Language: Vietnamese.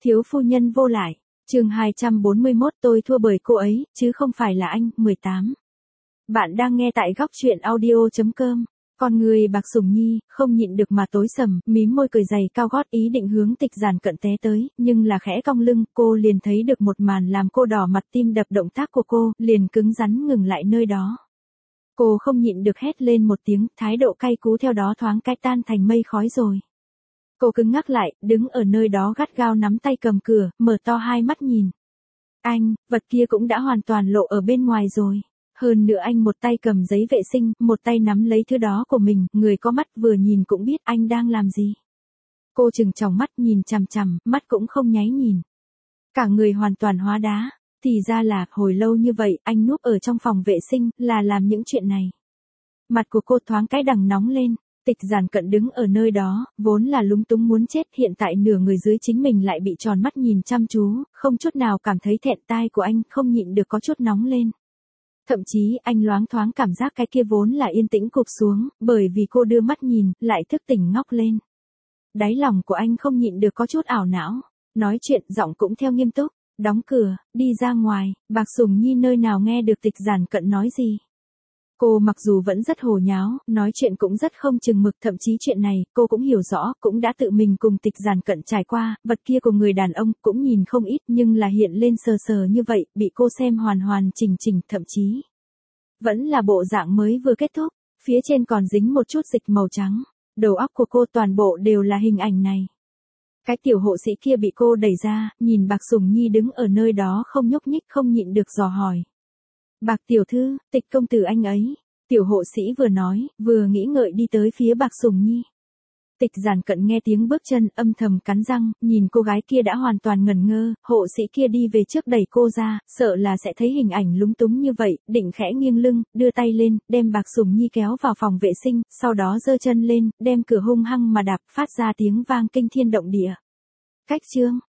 Thiếu phu nhân vô lại. Chương 241 tôi thua bởi cô ấy, chứ không phải là anh. 18. Bạn đang nghe tại góc truyện audio.com. Con người Bạc Sùng Nhi không nhịn được mà tối sầm, mím môi cười dày cao gót ý định hướng Tịch Giản Cận té tới, nhưng là khẽ cong lưng, cô liền thấy được một màn làm cô đỏ mặt tim đập, động tác của cô liền cứng rắn ngừng lại nơi đó. Cô không nhịn được hét lên một tiếng, thái độ cay cú theo đó thoáng cái tan thành mây khói rồi. Cô cứng ngắc lại, đứng ở nơi đó gắt gao nắm tay cầm cửa, mở to hai mắt nhìn. Anh, vật kia cũng đã hoàn toàn lộ ở bên ngoài rồi. Hơn nữa anh một tay cầm giấy vệ sinh, một tay nắm lấy thứ đó của mình, người có mắt vừa nhìn cũng biết anh đang làm gì. Cô trừng tròng mắt nhìn chằm chằm, mắt cũng không nháy nhìn. Cả người hoàn toàn hóa đá, thì ra là, hồi lâu như vậy, anh núp ở trong phòng vệ sinh, là làm những chuyện này. Mặt của cô thoáng cái đằng nóng lên. Tịch Giản Cận đứng ở nơi đó, vốn là lúng túng muốn chết, hiện tại nửa người dưới chính mình lại bị tròn mắt nhìn chăm chú, không chút nào cảm thấy thẹn, tai của anh không nhịn được có chút nóng lên. Thậm chí anh loáng thoáng cảm giác cái kia vốn là yên tĩnh cụp xuống, bởi vì cô đưa mắt nhìn, lại thức tỉnh ngóc lên. Đáy lòng của anh không nhịn được có chút ảo não, nói chuyện giọng cũng theo nghiêm túc, đóng cửa, đi ra ngoài. Bạc Sùng Nhi nơi nào nghe được Tịch Giản Cận nói gì. Cô mặc dù vẫn rất hồ nháo, nói chuyện cũng rất không chừng mực, thậm chí chuyện này, cô cũng hiểu rõ, cũng đã tự mình cùng Tịch Giản Cận trải qua, vật kia của người đàn ông, cũng nhìn không ít, nhưng là hiện lên sờ sờ như vậy, bị cô xem hoàn hoàn chỉnh chỉnh, thậm chí vẫn là bộ dạng mới vừa kết thúc, phía trên còn dính một chút dịch màu trắng, đầu óc của cô toàn bộ đều là hình ảnh này. Cái tiểu hộ sĩ kia bị cô đẩy ra, nhìn Bạc Sùng Nhi đứng ở nơi đó không nhúc nhích, không nhịn được dò hỏi. Bạc tiểu thư, Tịch công tử anh ấy. Tiểu hộ sĩ vừa nói, vừa nghĩ ngợi đi tới phía Bạc Sùng Nhi. Tịch Giản Cận nghe tiếng bước chân, âm thầm cắn răng, nhìn cô gái kia đã hoàn toàn ngẩn ngơ, hộ sĩ kia đi về trước đẩy cô ra, sợ là sẽ thấy hình ảnh lúng túng như vậy, định khẽ nghiêng lưng, đưa tay lên, đem Bạc Sùng Nhi kéo vào phòng vệ sinh, sau đó giơ chân lên, đem cửa hung hăng mà đạp, phát ra tiếng vang kinh thiên động địa. Cách chương